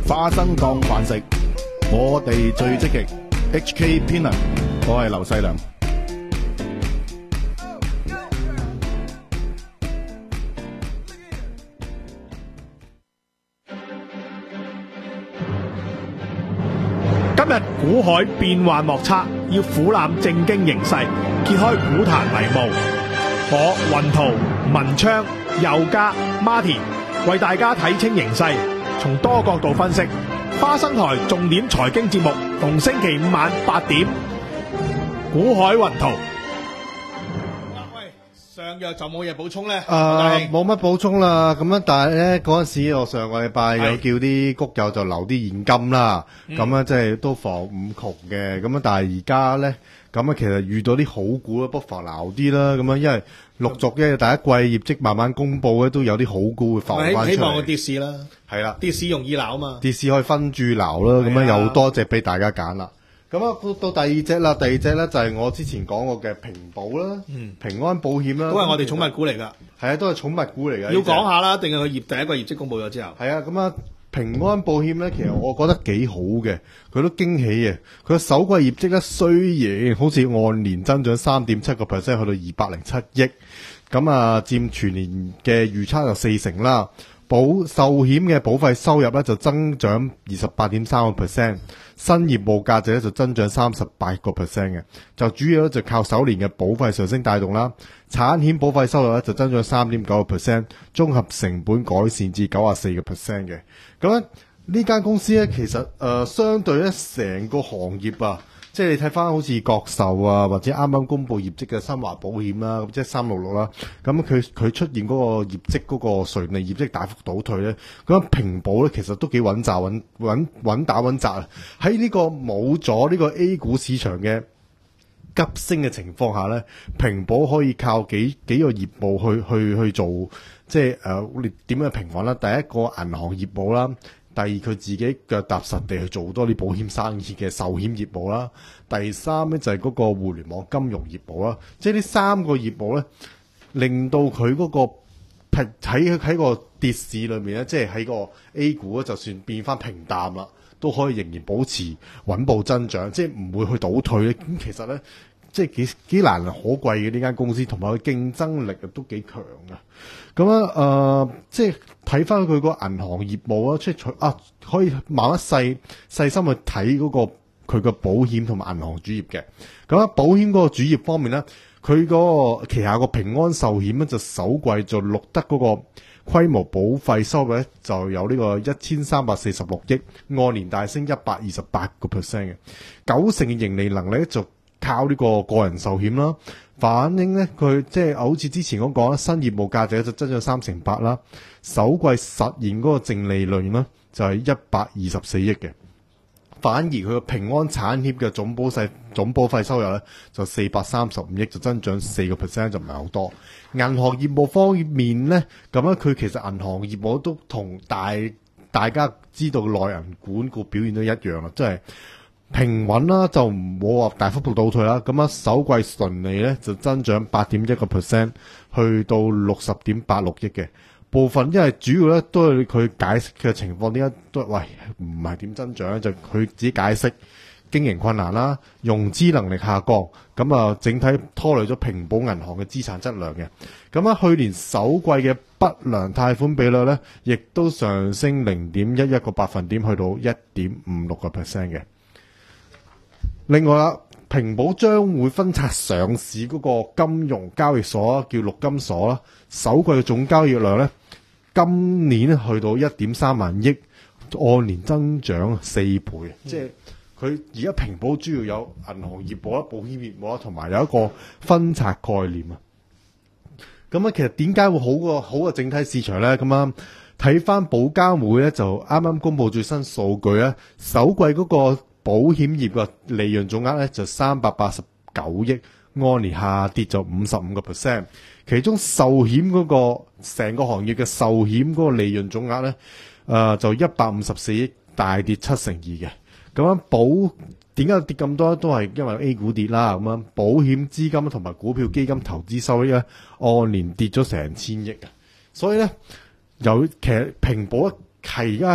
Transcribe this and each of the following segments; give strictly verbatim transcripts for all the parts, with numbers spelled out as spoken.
花生當飯食，我哋最積極。H K Pinner， 我係劉細良。 今日股海變幻莫測，要俯瞰正經形勢，揭開股壇迷霧。我雲圖、文昌、佑嘉、Martin 為大家睇清形勢，從多角度分析。花生台重點財經節目，逢星期五晚八點，股海雲圖。喂，上約就冇嘢補充咧？ 誒，冇乜補充啦。咁樣，但係咧嗰陣時，我上個禮拜有叫啲谷友就留啲現金啦。咁樣即係都防五窮嘅。咁樣，但係而家咧，咁啊其實遇到啲好股咧，不妨留啲啦。咁樣，因為陸續嘅第一季業績慢慢公佈咧，都有啲好股會浮翻出嚟。 希望個跌市啦，係啦，跌市容易撈啊嘛， 跌市可以分住撈啦。咁樣有多隻俾大家揀啦。咁啊，到第二隻啦，第二隻咧就係我之前講過嘅平保啦，嗯、平安保險啦， 都係我哋寵物股嚟噶。係啊，都係寵物股嚟嘅。 要講下啦，定係佢業第一個業績公佈咗之後？ 係啊，咁啊，平安保險咧，其實我覺得幾好嘅，佢都驚喜嘅。佢首季業績咧，雖然好似按年增長三點七個 percent， 去到二百零七億，咁啊佔全年嘅預測就四成啦。保壽險嘅保費收入咧就增長二十八點三個 percent， 新業務價值咧就增長三十八個 percent 嘅，就主要咧就靠首年嘅保費上升帶動啦。產險保費收入咧就增長三點九個 percent， 綜合成本改善至九十四個 percent 嘅。咁咧呢間公司咧其實誒、呃、相對咧成個行業啊。即係你睇翻好似國壽啊，或者啱啱公布業績嘅新華保險啦，咁即係三六六啦，咁佢佢出現嗰個業績嗰個純利業績大幅倒退咧，咁平保咧其實都幾穩紮穩穩穩打穩紮啊！喺呢個冇咗呢個 A 股市場嘅急升嘅情況下咧，平保可以靠幾幾個業務去去去做，即係誒點樣平穩啦？第一個銀行業務啦。第二，佢自己腳踏實地去做多啲保險生意嘅壽險業務啦。第三咧就係嗰個互聯網金融業務啦。即係呢三個業務咧，令到佢嗰個喺喺個跌市裏面咧，即係喺個 A 股咧，就算變翻平淡啦，都可以仍然保持穩步增長，即係唔會去倒退咧。咁其實咧，即係幾幾難能可貴嘅呢間公司，同埋佢競爭力都幾強嘅。咁啊，誒、呃，即係睇翻佢個銀行業務啊，即係啊，可以慢慢細細心去睇嗰個佢個保險同埋銀行主業嘅。咁啊，保險嗰個主業方面咧，佢嗰個旗下個平安壽險咧，就首季就錄得嗰個規模保費收入咧，就有呢個一千三百四十六億，按年大升一百二十八個 percent 嘅，九成嘅盈利能力就靠呢個個人壽險啦。反映咧，佢即係好似之前咁講啦，新業務價值就增長三成八啦。首季實現嗰個淨利潤呢，就係一百二十四億嘅。反而佢個平安產險嘅總保費總保費收入咧就四百三十五億，就增長四個 percent， 就唔係好多。銀行業務方面咧，咁咧佢其實銀行業務都同大大家知道內銀管個表現都一樣啦，即係平穩啦，就唔好話大幅度倒退啦。咁啊，首季純利咧就增長八點一個 percent， 去到六十點八六億嘅部分，因為主要咧都係佢解釋嘅情況，點解都喂唔係點增長咧？就佢自己解釋經營困難啦，融資能力下降，咁啊整體拖累咗平保銀行嘅資產質量嘅。咁啊，去年首季嘅不良貸款比率咧，亦都上升零點一一個百分點，去到一點五六個 percent 嘅。另外啦，平保將會分拆上市嗰個金融交易所叫陸金所啦，首季嘅總交易量咧，今年去到一點三萬億，按年增長四倍。嗯、即係佢而家平保主要有銀行業務啦、保險業務啦，同埋有一個分拆概念啊。咁啊，其實點解會好過好過整體市場咧？咁啊，睇翻保監會咧就啱啱公布最新數據咧，首季嗰個保險業嘅利潤總額咧就三百八十九億，按年下跌咗五十五個 percent。其中壽險嗰個成個行業嘅壽險嗰個利潤總額咧，誒、呃、就一百五十四億，大跌七成二嘅。咁樣保點解跌咁多？都係因為 A 股跌啦。咁樣保險資金同埋股票基金投資收益咧，按年跌咗成千億啊。所以咧，有其實平保係而家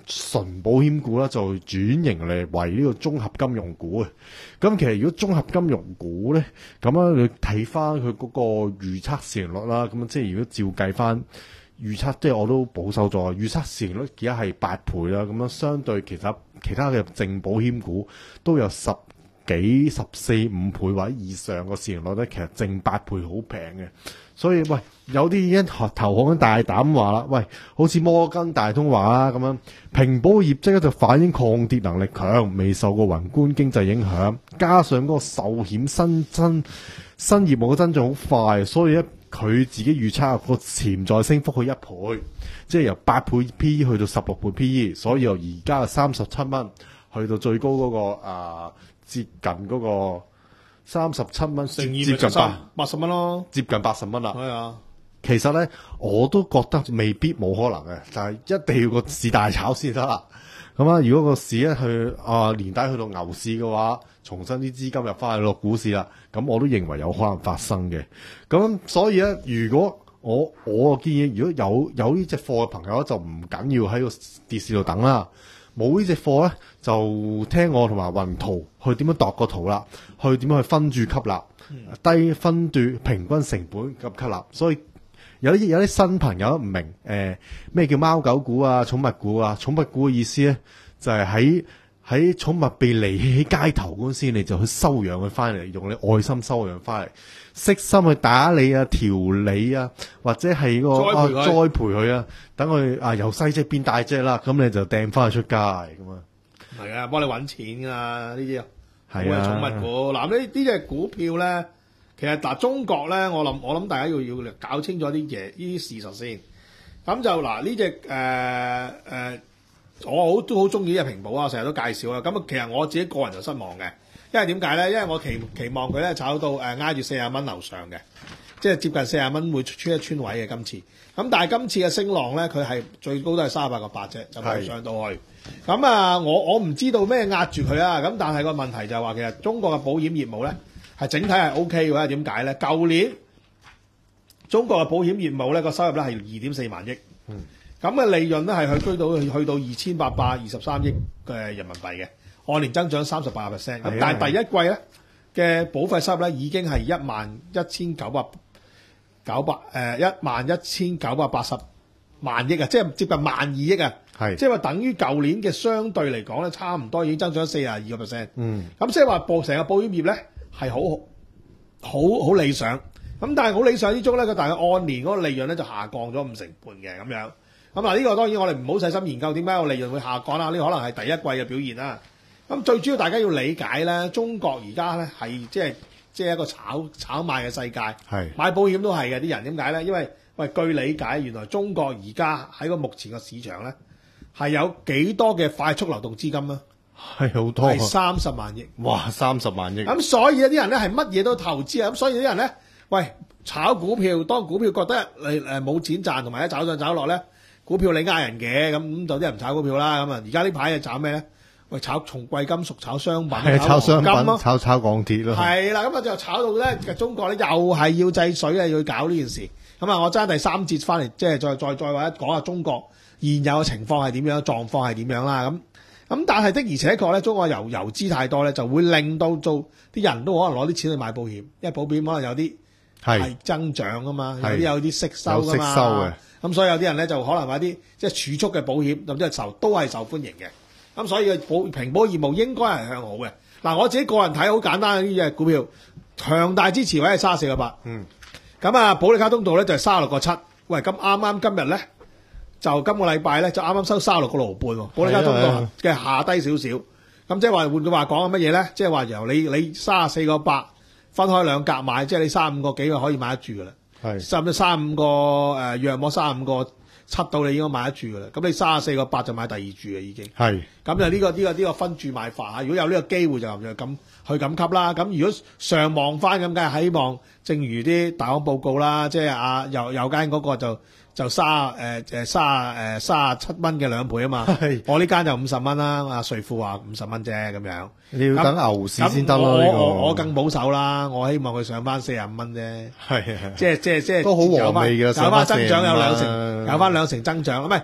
純保險股啦，就轉型嚟為呢個綜合金融股啊。咁其實如果綜合金融股咧，咁樣你睇翻佢嗰個預測市盈率啦，咁即係如果照計翻預測，即係我都保守咗，預測市盈率而家係八倍啦。咁樣相對其他其他嘅淨保險股都有十幾十四五倍或者以上個市盈率咧，其實淨八倍好平嘅。所以喂，有啲已經投行大膽話啦，喂，好似摩根大通話啦咁樣，平保業績咧就反映抗跌能力強，未受過宏觀經濟影響，加上嗰個壽險新增新業務嘅增長好快，所以咧佢自己預測個潛在升幅去一倍，即係由八倍 P E 去到十六倍 P E， 所以由而家嘅三十七蚊去到最高嗰、那個啊接近嗰個三十七蚊，接近八八十蚊咯， 接近八十蚊啦。 係啊， 其實咧我都覺得未必冇可能嘅，就係、是、一定要個市大炒先得啦。咁啊，如果個市咧去啊年底去到牛市嘅話，重新啲資金入翻去落股市啦，咁我都認為有可能發生嘅。咁所以咧，如果我我建議，如果有有呢隻貨嘅朋友就唔緊要喺個跌市度等啦。冇呢隻貨咧，就聽我同埋雲圖去點樣度個圖啦，去點樣去分注吸納，嗯、低分注平均成本咁吸納。所以有啲有啲新朋友唔明誒咩、呃、叫貓狗股啊、寵物股啊。寵物股嘅意思咧，就係喺喺寵物被離棄喺街頭嗰陣時，你就去收養佢翻嚟，用你愛心收養翻嚟，悉心去打理啊、調理啊，或者係個栽培佢、 啊、栽培佢啊，等佢啊由細隻變大隻啦，咁你就掟翻佢出街咁啊。 係啊，幫你揾錢噶呢啲啊， 係啊， 寵物股嗱呢呢隻股票咧，其實嗱中國咧，我諗我諗大家要要搞清楚啲嘢，呢啲事實先。咁就嗱呢隻誒誒。我好都好中意呢隻平保啊，成日都介紹啊。咁啊，其實我自己個人就失望嘅，因為點解咧？因為我期期望佢咧炒到誒挨住四十蚊樓上嘅，即係接近四十蚊會穿一穿位嘅今次。咁但係今次嘅升浪咧，佢係最高都係三十八個八啫，就冇上到去。咁啊，我我唔知道咩壓住佢啊。咁但係個問題就係話，其實中國嘅保險業務咧係整體係 O K 嘅。點解咧？舊年中國嘅保險業務咧個收入咧係二點四萬億。嗯。咁嘅利潤咧係去追到去到二千八百二十三億嘅人民幣嘅，按年增長三十八個 percent。咁但係第一季咧嘅保費收入咧已經係一萬一千九百九百誒一萬一千九百八十萬億啊，即係接近萬二億啊。係，即係話等於舊年嘅相對嚟講咧，差唔多已經增長四十二個 percent。嗯，咁即係話保成個保險業咧係好好好理想。咁但係好理想之中咧，佢大概按年嗰個利潤咧就下降咗五成半嘅咁樣。咁嗱，呢個當然我哋唔好細心研究點解個利潤會下降啦。呢個可能係第一季嘅表現啦。咁最主要大家要理解咧，中國而家咧係即係即係一個炒炒賣嘅世界。係買保險都係嘅啲人點解咧？因為喂據理解，原來中國而家喺個目前個市場咧係有幾多嘅快速流動資金啊？ 係好多， 係三十萬億。 哇！三十萬億。咁所以有啲人咧係乜嘢都投資啊。咁所以有啲人咧，喂炒股票，當股票覺得你誒冇錢賺，同埋一炒上炒落咧。股票你呃人嘅，咁咁就啲人唔炒股票啦。咁啊，而家呢排係炒咩咧？喂，炒重貴金屬、炒商品、 係炒商品、 炒炒炒鋼鐵咯。係啦，咁啊就炒到咧，中國咧又係要制水啊，要搞呢件事。咁啊，我爭第三節翻嚟，即係再再再或者講下中國現有嘅情況係點樣，狀況係點樣啦。咁咁但係的而且確咧，中國遊遊資太多咧，就會令到做啲人都可能攞啲錢去買保險，因為保險可能有啲係增長啊嘛，有啲有啲息收噶嘛。有息收嘅。咁所以有啲人咧就可能買啲即係儲蓄嘅保險，咁即係受都係受歡迎嘅。咁所以嘅保平保業務應該係向好嘅。嗱，我自己個人睇好簡單，呢隻股票強大支持位係三十四個八。嗯。咁啊，保利加通道咧就係三十六個七。喂，咁啱啱今日咧就今個禮拜咧就啱啱收三十六個六毫半喎。保利加通道嘅下低少少。咁即係話換句話講係乜嘢咧？即係話由你你三十四個八分開兩格買，即係你三十五個幾就可以買得住㗎啦。係，差唔多三五個誒，約莫三五個七到你應該買得住噶啦。咁你三十四個八就買第二注嘅已經。係，咁就呢個呢個呢個分注買法嚇。如果有呢個機會就就咁去咁吸啦。咁如果上望翻咁，梗係希望正如啲大行報告啦，即係啊右右間嗰個就就三誒誒三誒三十七蚊嘅兩倍啊嘛。係，我呢間就五十蚊啦。阿瑞富話五十蚊啫咁樣。你要等牛市先得咯。我我我更保守啦，我希望佢上翻四十五蚊啫。係係，即係即係即係都好和味嘅，有翻增長有兩成，有翻兩成增長。唔係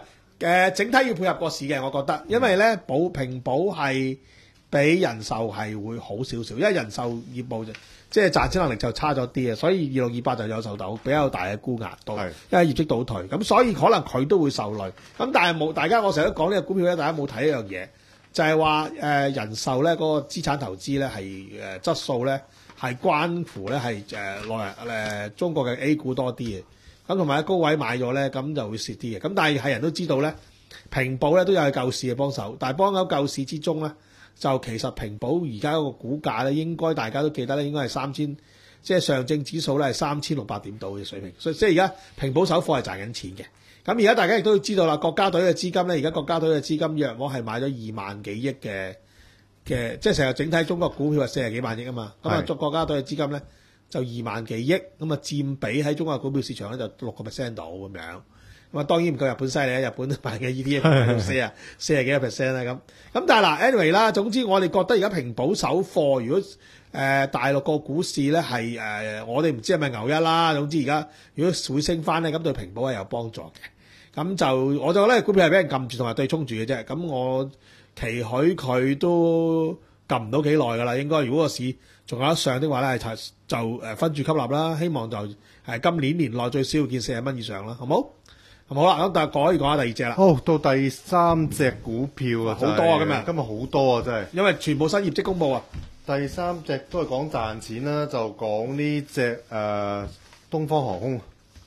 誒整體要配合個市嘅，我覺得，因為咧保平保係比人壽係會好少少，因為人壽業務就即係賺錢能力就差咗啲嘅，所以二六二八就有受到比較大嘅沽壓度，因為業績倒退，咁所以可能佢都會受累。咁但係冇大家，我成日都講呢個股票咧，大家冇睇一樣嘢，就係話誒人壽咧嗰個資產投資咧係誒質素咧係關乎咧係誒內誒中國嘅 A 股多啲嘅。咁同埋喺高位買咗咧，咁就會蝕啲嘅。咁但係係人都知道咧，平保咧都有係救市嘅幫手，但係幫緊救市之中咧，就其實平保而家嗰個股價咧，應該大家都記得咧，應該係三千，即係上證指數咧係三千六百點度嘅水平。所以即係而家平保首貨係賺緊錢嘅。咁而家大家亦都要知道啦，國家隊嘅資金咧，而家國家隊嘅資金約莫係買咗二萬幾億嘅嘅，即係成日整體中國股票係四十幾萬億啊嘛。咁啊，作國家隊嘅資金咧。就二萬幾億，咁啊佔比喺中國股票市場咧就六個 percent 到咁樣，咁啊當然唔夠日本犀利啊！日本買嘅 E T F 四啊四十幾個 percent 啦咁，咁但係嗱 anyway 啦，總之我哋覺得而家平保首貨，如果誒、呃、大陸個股市咧係誒我哋唔知係咪牛一啦，總之而家如果會升翻咧，咁對平保係有幫助嘅。咁就我就覺得股票係俾人撳住同埋對沖住嘅啫，咁我期許佢都撳唔到幾耐㗎啦，應該如果個市仲有得上的話咧，係就誒分住吸納啦。希望就係今年年內最少要見四十蚊以上啦，好冇？好啦，咁但係講一講下第二隻啦。 好，到第三隻股票啊， 好多啊今日， 今日好多啊，真係。 因為全部新業績公佈啊。 第三隻都係講賺錢啦，就講呢隻誒東方航空。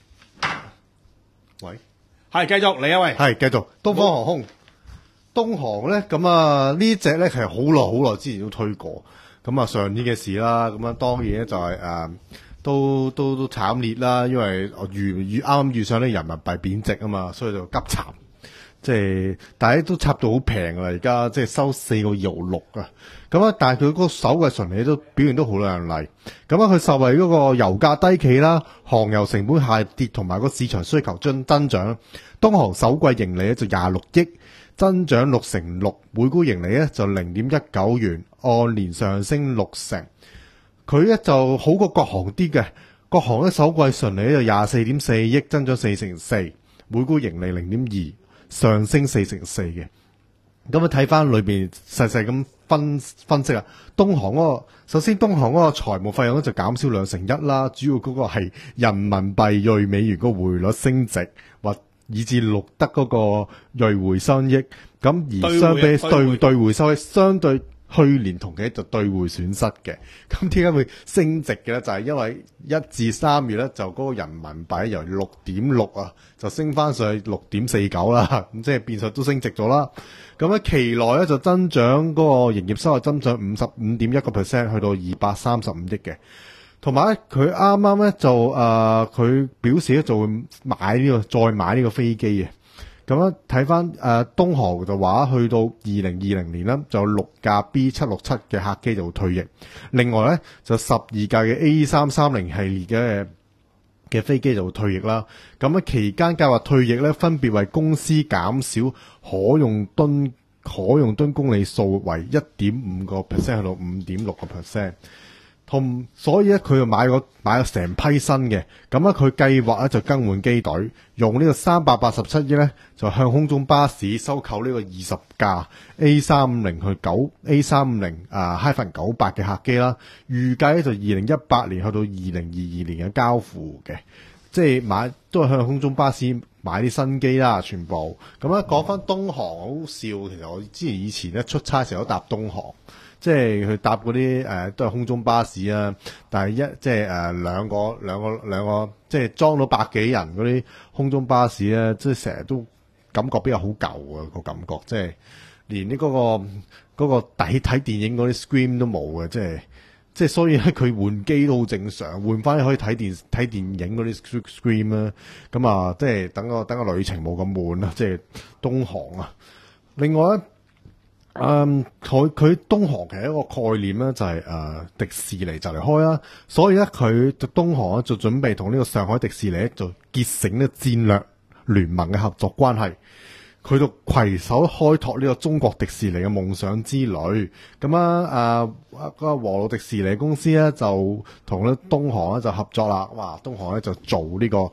喂， 係繼續嚟啊喂。 係繼續東方航空。東航咧，咁啊呢隻咧係好耐好耐之前都推過。咁啊上年嘅事啦，咁啊當然咧就係、是、誒、呃、都都都慘烈啦，因為遇遇啱啱遇上啲人民幣貶值啊嘛，所以就急插，即係但係都插到好平啦，而家即係收四個二毫六啊，咁啊但係佢嗰個首季純利都表現都好亮麗，咁啊佢受惠嗰個油價低企啦，航油成本下跌同埋個市場需求增增長，東航首季盈利咧就廿六億。增長六成六，每股盈利咧就零點一九元，按年上升六成。佢咧就好過國航啲嘅，國航咧首季純利咧就廿四點四億，增長四成四，每股盈利零點二，上升四成四嘅。咁啊睇翻裏邊細細咁分分析啊，東航嗰個首先東航嗰個財務費用咧就減少兩成一啦，主要嗰個係人民幣兌美元個匯率升值或。以至錄得嗰個匯匯收益，咁而相比兌兌匯收益，相對去年同期就兌匯損失嘅。咁點解會升值嘅咧？就係、是、因為一至三月咧，就嗰個人民幣由六點六啊，就升翻上去六點四九啦。咁即係變相都升值咗啦。咁喺期內咧就增長嗰個營業收入增長五十五點一個 percent， 去到二百三十五億嘅。同埋咧，佢啱啱咧就誒，佢、呃、表示咧就會買呢、這個再買呢個飛機嘅。咁樣睇翻誒東航就話，去到二零二零年咧，就有六架 B 七六七嘅客機就會退役。另外咧，就十二架嘅 A 三三零系列嘅嘅飛機就會退役啦。咁喺期間計劃退役咧，分別為公司減少可用噸可用噸公里數為一點五個 percent 去到五點六個 percent。同所以咧，佢就買咗買咗成批新嘅，咁咧佢計劃咧就更換機隊，用呢個三百八十七億咧就向空中巴士收購呢個二十架 A 三五零去九 A 三五零啊 Hyphen 九八嘅客機啦，預計咧就二零一八年去到二零二二年嘅交付嘅，即係買都係向空中巴士買啲新機啦，全部咁咧講翻東航好笑，其實我之前以前咧出差成日都搭東航。即係佢搭嗰啲誒都係空中巴士啊，但係一即係誒兩個兩個兩個即係裝到百幾人嗰啲空中巴士咧，即係成日都感覺比較好舊啊個感覺，即係連呢嗰個嗰個睇睇電影嗰啲 screen 都冇嘅，即係即係所以咧佢換機都好正常，換翻可以睇電睇電影嗰啲 screen 啦，咁啊即係等個等個旅程冇咁悶啦，即係東航啊，另外咧。嗯，佢佢東航其實一個概念咧就係、是、誒、呃、迪士尼就嚟開啦，所以咧佢東航咧就準備同呢個上海迪士尼就結成呢個戰略聯盟嘅合作關係，佢就攜手開拓呢個中國迪士尼嘅夢想之旅。咁啊誒個和路迪士尼公司咧就同咧東航咧就合作啦，哇！東航咧就做呢、這個。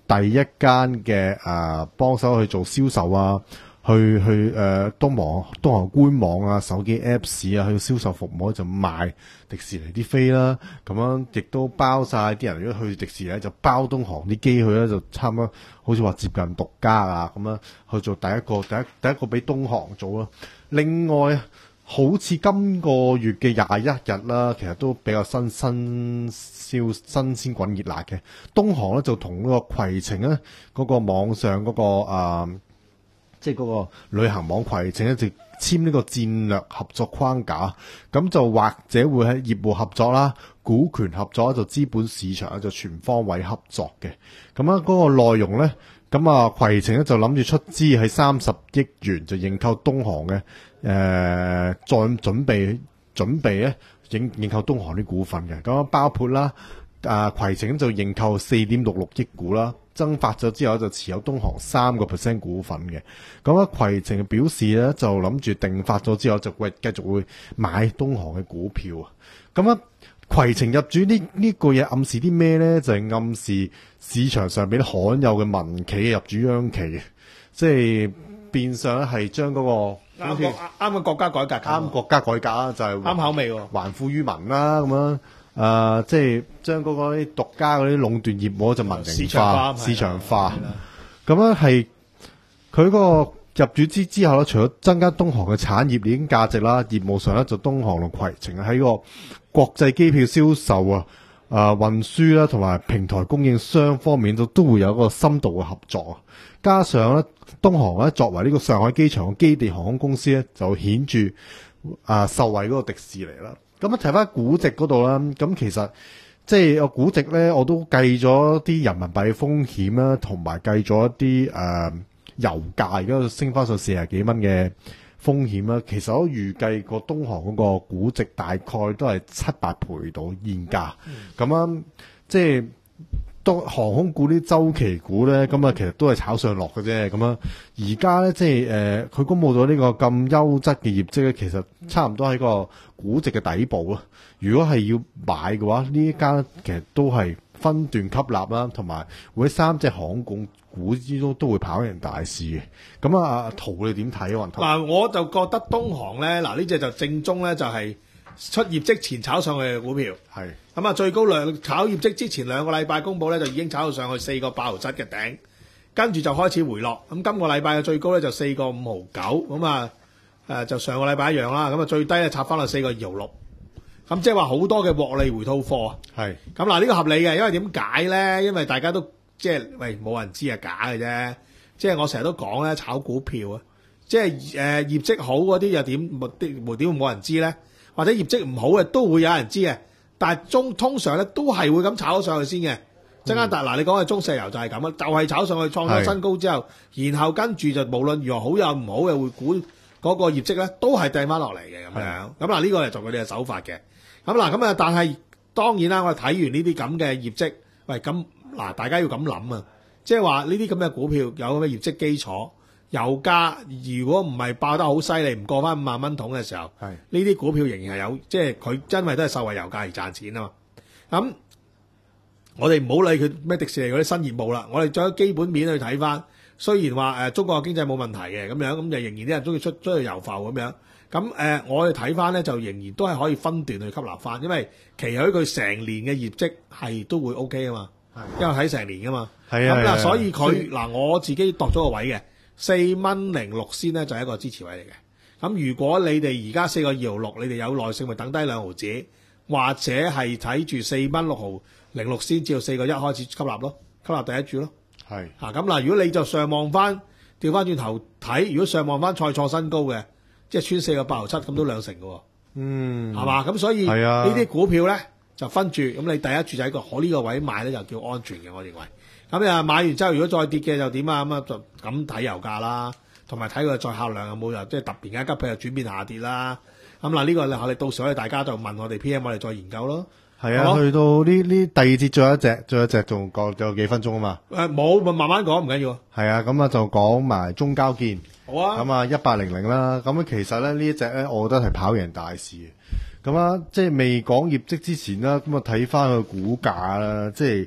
第一間嘅誒幫手去做銷售啊，去去誒、呃、東航東航官網啊、手機 Apps 啊，去銷售服務就賣迪士尼啲飛啦。咁樣亦都包晒啲人，如果去迪士尼咧就包東航啲機去咧，就差唔多好似話接近獨家啊咁樣去做第一個第一第一個俾東航做咯。另外好似今個月嘅廿一日啦，其實都比較新新燒新鮮滾熱辣嘅。東航咧就同嗰個攜程咧嗰個網上嗰、嗰個、呃、即係嗰個旅行網攜程咧就簽呢個戰略合作框架，咁就或者會喺業務合作啦、股權合作就資本市場就全方位合作嘅。咁啊嗰個內容咧，咁啊攜程咧就諗住出資喺三十億元就認購東航嘅。誒、呃，再準備準備咧認認購東航啲股份嘅，咁包括啦，啊攜程就認購四點六六億股啦，增發咗之後就持有東航三個 percent 股份嘅，咁啊攜程表示咧就諗住定發咗之後就會繼續會買東航嘅股票啊，咁啊攜程入主呢呢個嘢暗示啲咩咧？就係、是、暗示市場上邊罕有嘅民企入主央企嘅，即係變相咧係將嗰個。 啱個啱個國家改革， 啱國家改革啦，就係啱口味喎， 還富於民啦，咁樣誒，即係將嗰個啲獨家嗰啲壟斷業務就民營化、市場化，咁樣係佢嗰個入主之之後咧，除咗增加東航嘅產業鏈價值啦，業務上咧就東航同攜程喺個國際機票銷售啊、誒運輸啦同埋平台供應商方面都都會有一個深度嘅合作啊，加上咧。東航咧作為呢個上海機場嘅基地航空公司咧，就顯著啊受惠嗰個迪士尼啦。咁啊睇翻估值嗰度啦，咁其實即係個估值咧，我都計咗啲人民幣風險啦，同埋計咗一啲誒、呃、油價而家升翻上四十幾蚊嘅風險啦。其實我預計個東航嗰個估值大概都係七八倍到現價。咁啊、嗯，即係。當航空股啲周期股咧，咁啊其實都係炒上落嘅啫。咁樣而家咧，即係誒，佢、呃、公佈咗呢個咁優質嘅業績咧，其實差唔多喺個估值嘅底部咯。如果係要買嘅話，呢一間其實都係分段吸納啦，同埋會喺三隻航空股之中都會跑贏大市嘅。咁啊，圖你點睇啊？ 嗱，我就覺得東航咧，嗱呢隻就正宗咧，就係出業績前炒上去嘅股票。係。咁啊，最高兩炒業績之前兩個禮拜公佈咧，就已經炒到上去四個八毫七嘅頂，跟住就開始回落。咁今個禮拜嘅最高咧就四個五毫九，咁啊誒就上個禮拜一樣啦。咁啊最低咧插翻落四個二毫六，咁即係話好多嘅獲利回吐貨。係咁嗱，呢個合理嘅，因為點解咧？因為大家都即係喂冇人知係假嘅啫。即係我成日都講咧，炒股票啊，即係誒、呃、業績好嗰啲又點冇啲無點會冇人知咧？或者業績唔好嘅都會有人知嘅。但係中通常咧都係會咁炒上去先嘅，陣間但嗱你講嘅中石油就係咁啦，就係、是、炒上去創咗新高之後，然後跟住就無論如何好有唔好嘅會估嗰個業績咧，都係掟翻落嚟嘅咁樣。咁嗱呢個係做佢哋嘅手法嘅。咁嗱咁啊，但係當然啦，我睇完呢啲咁嘅業績，喂咁嗱大家要咁諗啊，即係話呢啲咁嘅股票有咁嘅業績基礎，油價如果唔係爆得好犀利，唔過翻五萬蚊桶嘅時候，呢啲股票仍然係有，即係佢真係都係受惠油價而賺錢啊嘛。咁我哋唔好理佢咩迪士尼嗰啲新業務啦，我哋再基本面去睇翻。雖然話誒、呃、中國嘅經濟冇問題嘅咁樣，咁就仍然啲人中意出出去遊浮咁樣。咁誒、呃、我哋睇翻咧就仍然都係可以分段去吸納翻，因為期許佢成年嘅業績係都會 O K 啊嘛，因為睇成年噶嘛。係啊，咁嗱，所以佢嗱我自己度咗個位嘅。四蚊零六仙咧就係一個支持位嚟嘅，咁如果你哋而家四個二毫六，你哋有耐性咪等低兩毫子，或者係睇住四蚊六毫零六仙至到四個一開始吸納咯，吸納第一注咯。係啊，咁嗱，如果你就上望翻調翻轉頭睇，如果上望翻再創新高嘅，即係穿四個八毫七，咁都兩成嘅喎。嗯，係嘛？咁所以呢啲股票咧就分住，咁你第一注就喺個可呢個位買咧就叫安全嘅，我認為。咁啊買完之後，如果再跌嘅就點啊？咁啊就咁睇油價啦，同埋睇佢載客量有冇又即係突然間急佢又轉變下跌啦。咁嗱呢個我哋到時我哋大家就問我哋 P M， 我哋再研究咯。係啊，去到呢呢第二節仲有一隻，仲有一隻仲講仲有幾分鐘啊嘛。誒冇，咪慢慢講唔緊要。係啊，咁啊就講埋中交建。好啊。咁啊一八零零啦，咁其實咧呢一隻咧，我覺得係跑贏大市嘅。咁啊，即係未講業績之前啦，咁啊睇翻個股價啦，即係。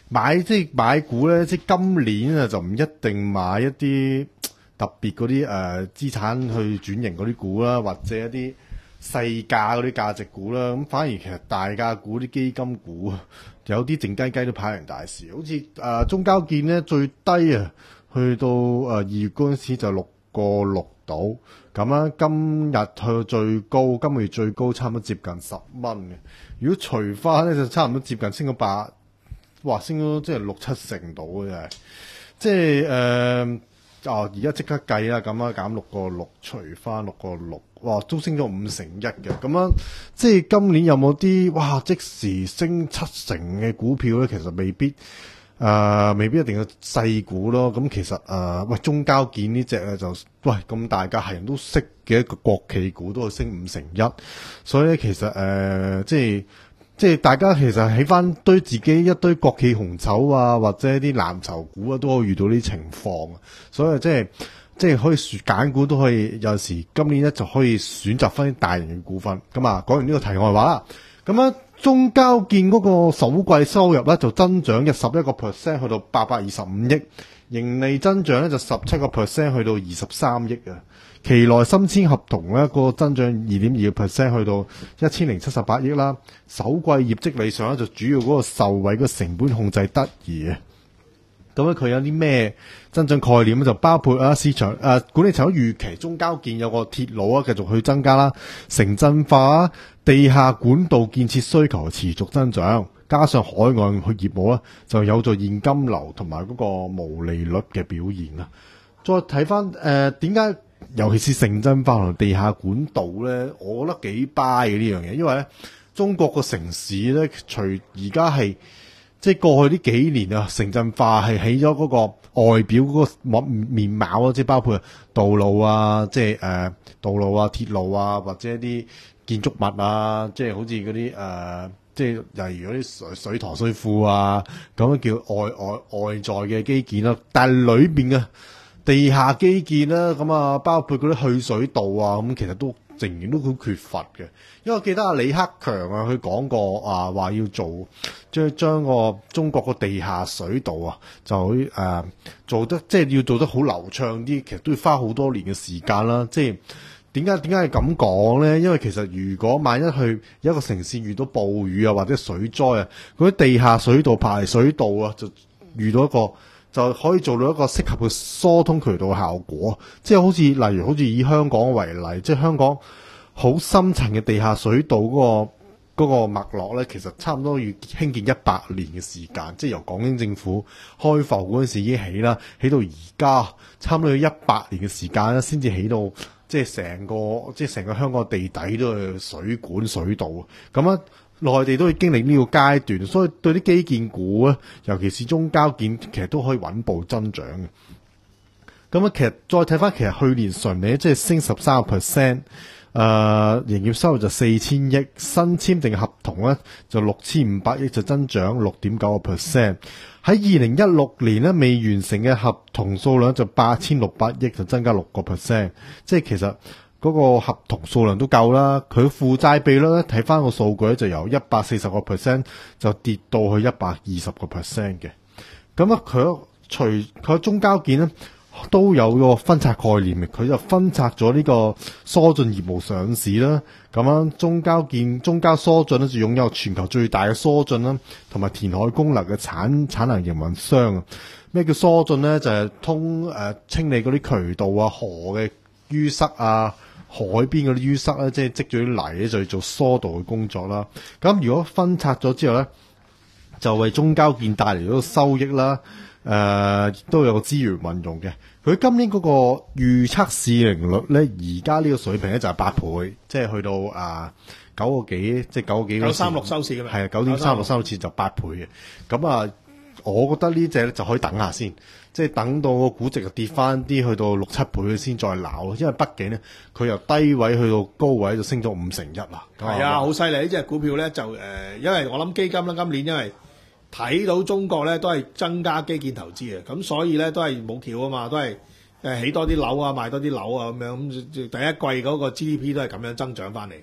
買即係買股咧，即係今年啊就唔一定買一啲特別嗰啲誒資產去轉型嗰啲股啦，或者一啲細價嗰啲價值股啦。咁反而其實大價股啲基金股有啲靜雞雞都跑贏大市，好似誒、呃、中交建咧最低啊，去到誒二月嗰陣時就六個六到，咁啊今日去到最高，今個月最高差唔多接近十蚊嘅。如果除翻咧，就差唔多接近升咗八，哇升咗即係六七成度嘅，即係誒哦而家即刻計啦，咁啊減六個六，除翻六個六，哇都升咗五成一嘅，咁樣即係今年有冇啲哇即時升七成嘅股票咧？其實未必。誒、呃，未必一定要細股咯。咁其實誒、呃，喂，中交建呢隻咧就喂咁大家係人都識嘅一個國企股，都係升五成一。所以咧，其實誒、呃，即係即係大家其實起翻堆自己一堆國企紅籌啊，或者啲藍籌股啊，都可以遇到呢啲情況。所以即係即係可以揀股都可以，有時今年咧就可以選擇翻啲大型嘅股份。咁啊，講完呢個題外話啦。咁啊，中交建嗰個首季收入咧就增長嘅十一個 percent 去到八百二十五億，盈利增長咧就十七個 percent 去到二十三億啊。期內新簽合同咧個增長二點二個 percent 去到一千零七十八億啦。首季業績理想咧就主要嗰個受惠個成本控制得宜啊。咁咧佢有啲咩增長概念咧？就包括啊市場誒、啊、管理層預期中交建有個鐵路啊繼續去增加啦，城鎮化、地下管道建設需求持續增長，加上海外去業務咧就有助現金流同埋嗰個毛利率嘅表現啦。再睇翻誒點解尤其是城鎮化同地下管道咧，我覺得幾 buy 嘅呢樣嘢，因為咧中國個城市咧，除而家係即係過去呢幾年啊，城鎮化係起咗嗰個外表嗰個面貌啊，即係包括道路啊，即係誒道路啊、鐵路啊，或者一啲建築物啊，即係好似嗰啲誒，即係例如嗰啲水水塘水庫啊，咁樣叫外外外在嘅基建啦。但係裏邊嘅地下基建啦，咁啊包括嗰啲去水道啊，咁其實都仍然都好缺乏嘅。因為我記得阿李克強啊，佢講過啊，話要做將將個中國個地下水道啊，就誒、呃、做得即係要做得好流暢啲，其實都要花好多年嘅時間啦。即係點解點解係咁講咧？因為其實如果萬一去一個城市遇到暴雨啊或者水災啊，嗰啲地下水道排水道啊，就遇到一個就可以做到一個適合嘅疏通渠道嘅效果。即係好似例如好似以香港為例，即係香港好深層嘅地下水道嗰、嗰個嗰、嗰個脈絡咧，其實差唔多要興建一百年嘅時間，即係由港英政府開埠嗰陣時已經起啦，起到而家差唔多要一百年嘅時間啦，先至起到即係成個即係成個香港地底都係水管水道。咁啊，內地都會經歷呢個階段，所以對啲基建股咧，尤其是中交建，其實都可以穩步增長嘅。咁啊，其實再睇翻，其實去年純利即係升十三個 percent。誒、呃、營業收入就四千億，新簽訂合同咧就六千五百億，就增長六點九個 percent。喺二零一六年咧未完成嘅合同數量就八千六百億，就增加六個 percent。即係其實嗰個合同數量都夠啦。佢負債比率咧睇翻個數據咧就由一百四十個 percent 就跌到去一百二十個 percent 嘅。咁啊，佢除佢中交建咧，都有個分拆概念嘅，佢就分拆咗呢個疏浚業務上市啦。咁樣中交建、中交疏浚咧就擁有全球最大嘅疏浚啦，同埋填海功能嘅產產能營運商啊。咩叫疏浚咧？就係、是、通誒、呃、清理嗰啲渠道啊、河嘅淤塞啊、海邊嗰啲淤塞咧，即係積咗啲泥咧，就要做疏導嘅工作啦。咁如果分拆咗之後咧，就為中交建帶嚟咗個收益啦。誒、呃、都有個資源運用嘅，佢今年嗰個預測市盈率咧，而家呢個水平咧就係八倍，即係去到啊九個幾，即係九個幾九三六收市嘅咩？ 係啊，九點三六收市就八倍嘅。咁啊，我覺得呢隻咧就可以等下先，即係等到個估值就跌翻啲，去到六七倍先再鬧咯。因為畢竟咧，佢由低位去到高位就升咗五成一啦。 係啊，好犀利！呢隻股票咧就誒、呃，因為我諗基金啦，今年因為睇到中國咧都係增加基建投資嘅，咁所以咧都係冇橋啊嘛，都係誒起多啲樓啊，賣多啲樓啊咁樣，咁第一季嗰個 G D P 都係咁樣增長翻嚟。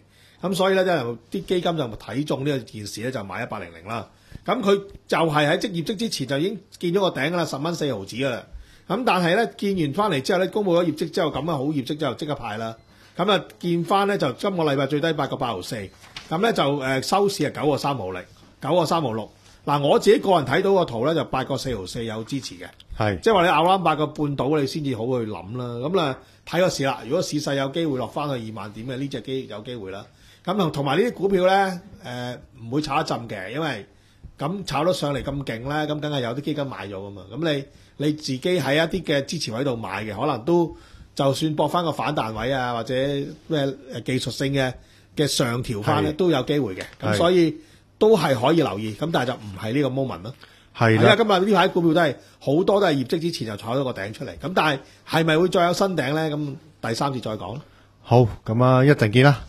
咁所以咧，即係啲基金就睇中呢個件事咧，就買一八零零啦。咁佢就係喺即業績之前就已經見咗個頂㗎啦，十蚊四毫子㗎啦。咁但係咧見完翻嚟之後咧，公佈咗業績之後咁嘅好業績之後即刻派啦。咁啊見翻咧就今個禮拜最低八個八毫四，咁咧就誒、呃、收市係九個三毫零，九個三毫六。嗱我自己個人睇到個圖咧就八個四毫四有支持嘅， 係即係話你拗啱八個半到你先至好去諗啦。咁啊睇個市啦，如果市勢有機會落翻去二萬點嘅呢隻機有機會啦。咁同同埋呢啲股票咧誒唔會炒一陣嘅，因為咁炒得上嚟咁勁咧，咁梗係有啲基金買咗噶嘛。咁你你自己喺一啲嘅支持位度買嘅，可能都就算搏翻個反彈位啊，或者咩誒技術性嘅嘅上調翻咧，都有機會嘅。咁所以都係可以留意。咁但係就唔係呢個 moment 咯。 係啦，今日呢排股票都係好多都係業績之前就炒咗個頂出嚟。咁但係係咪會再有新頂咧？咁第三節再講。 好，咁啊一陣見啦。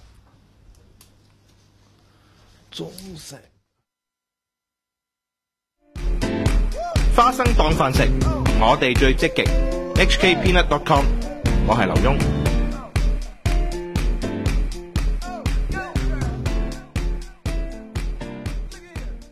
中石花生當飯食，我哋最積極。H K Peanut dot com， 我係劉墉。